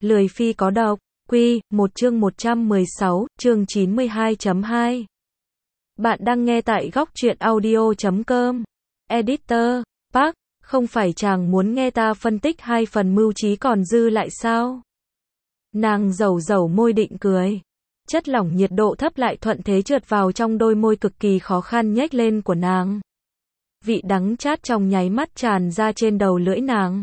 Lười phi có độc, Quy, 1 chương 116, chương 92.2. Bạn đang nghe tại góc truyện audio.com. Editor, Park, không phải chàng muốn nghe ta phân tích hai phần mưu trí còn dư lại sao? Nàng dẩu dẩu môi định cười. Chất lỏng nhiệt độ thấp lại thuận thế trượt vào trong đôi môi cực kỳ khó khăn nhếch lên của nàng. Vị đắng chát trong nháy mắt tràn ra trên đầu lưỡi nàng.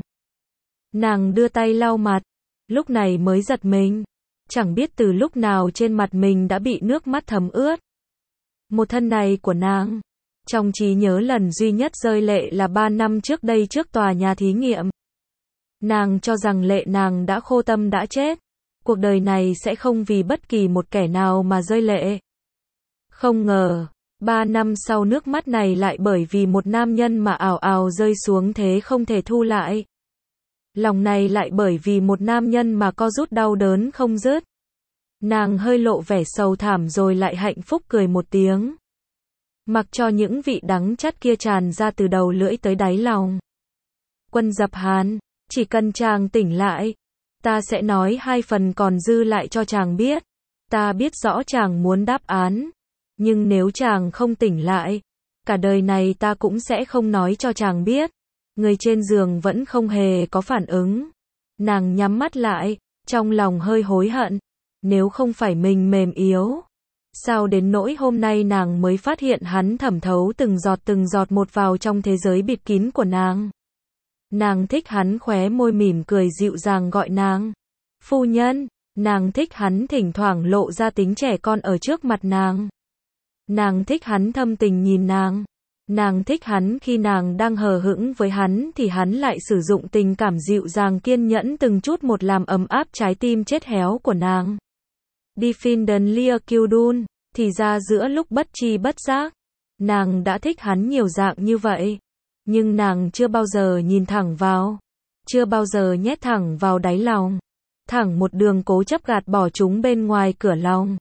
Nàng đưa tay lau mặt, lúc này mới giật mình. Chẳng biết từ lúc nào trên mặt mình đã bị nước mắt thấm ướt. Một thân này của nàng, trong trí nhớ lần duy nhất rơi lệ là 3 năm trước đây trước tòa nhà thí nghiệm. Nàng cho rằng lệ nàng đã khô tâm đã chết. Cuộc đời này sẽ không vì bất kỳ một kẻ nào mà rơi lệ. Không ngờ, 3 năm sau nước mắt này lại bởi vì một nam nhân mà ào ào rơi xuống thế không thể thu lại. Lòng này lại bởi vì một nam nhân mà co rút đau đớn không dứt. Nàng hơi lộ vẻ sầu thảm rồi lại hạnh phúc cười một tiếng. Mặc cho những vị đắng chát kia tràn ra từ đầu lưỡi tới đáy lòng. Quân Dập Hàn, chỉ cần chàng tỉnh lại, ta sẽ nói hai phần còn dư lại cho chàng biết. Ta biết rõ chàng muốn đáp án, nhưng nếu chàng không tỉnh lại, cả đời này ta cũng sẽ không nói cho chàng biết. Người trên giường vẫn không hề có phản ứng. Nàng nhắm mắt lại, trong lòng hơi hối hận. Nếu không phải mình mềm yếu, sao đến nỗi hôm nay nàng mới phát hiện hắn thẩm thấu từng giọt một vào trong thế giới bịt kín của nàng. Nàng thích hắn khóe môi mỉm cười dịu dàng gọi nàng phu nhân. Nàng thích hắn thỉnh thoảng lộ ra tính trẻ con ở trước mặt nàng. Nàng thích hắn thâm tình nhìn nàng. Nàng thích hắn khi nàng đang hờ hững với hắn thì hắn lại sử dụng tình cảm dịu dàng kiên nhẫn từng chút một làm ấm áp trái tim chết héo của nàng. Đi Finden Lia Kyudun, thì ra giữa lúc bất tri bất giác, nàng đã thích hắn nhiều dạng như vậy. Nhưng nàng chưa bao giờ nhìn thẳng vào, chưa bao giờ nhét thẳng vào đáy lòng, thẳng một đường cố chấp gạt bỏ chúng bên ngoài cửa lòng.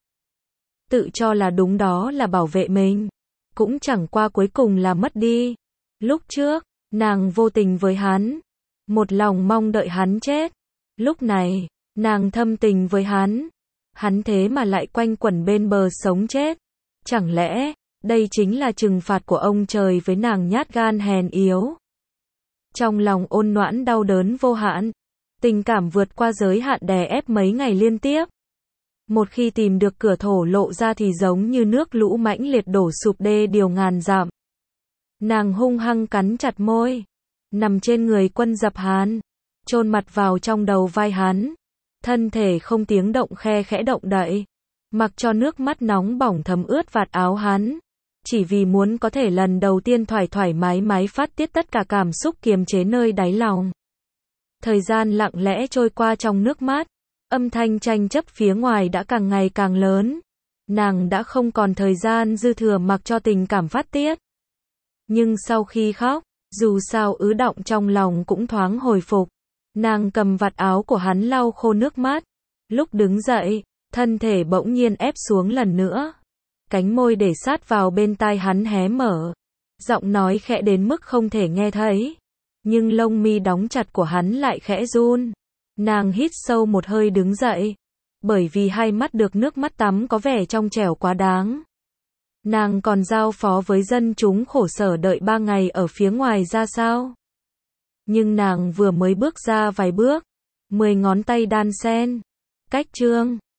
Tự cho là đúng đó là bảo vệ mình, cũng chẳng qua cuối cùng là mất đi. Lúc trước, nàng vô tình với hắn, một lòng mong đợi hắn chết. Lúc này, nàng thâm tình với hắn. Hắn thế mà lại quanh quẩn bên bờ sống chết. Chẳng lẽ, đây chính là trừng phạt của ông trời với nàng nhát gan hèn yếu? Trong lòng ôn nhoãn đau đớn vô hạn. Tình cảm vượt qua giới hạn đè ép mấy ngày liên tiếp. Một khi tìm được cửa thổ lộ ra thì giống như nước lũ mãnh liệt đổ sụp đê điều ngàn dặm. Nàng hung hăng cắn chặt môi, nằm trên người Quân Dập Hàn, chôn mặt vào trong đầu vai hắn. Thân thể không tiếng động khe khẽ động đậy, mặc cho nước mắt nóng bỏng thấm ướt vạt áo hắn, chỉ vì muốn có thể lần đầu tiên thoải mái phát tiết tất cả cảm xúc kiềm chế nơi đáy lòng. Thời gian lặng lẽ trôi qua trong nước mắt, âm thanh tranh chấp phía ngoài đã càng ngày càng lớn. Nàng đã không còn thời gian dư thừa mặc cho tình cảm phát tiết. Nhưng sau khi khóc, dù sao ứ đọng trong lòng cũng thoáng hồi phục. Nàng cầm vạt áo của hắn lau khô nước mắt. Lúc đứng dậy, thân thể bỗng nhiên ép xuống lần nữa. Cánh môi để sát vào bên tai hắn hé mở. Giọng nói khẽ đến mức không thể nghe thấy. Nhưng lông mi đóng chặt của hắn lại khẽ run. Nàng hít sâu một hơi đứng dậy. Bởi vì hai mắt được nước mắt tắm có vẻ trong trẻo quá đáng. Nàng còn giao phó với dân chúng khổ sở đợi 3 ngày ở phía ngoài ra sao? Nhưng nàng vừa mới bước ra vài bước, 10 ngón tay đan xen, cách chương.